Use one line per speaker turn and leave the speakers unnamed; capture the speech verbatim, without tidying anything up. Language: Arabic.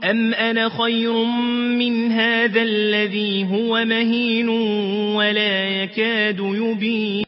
أم أنا خير من هذا الذي هو مهين ولا يكاد يبين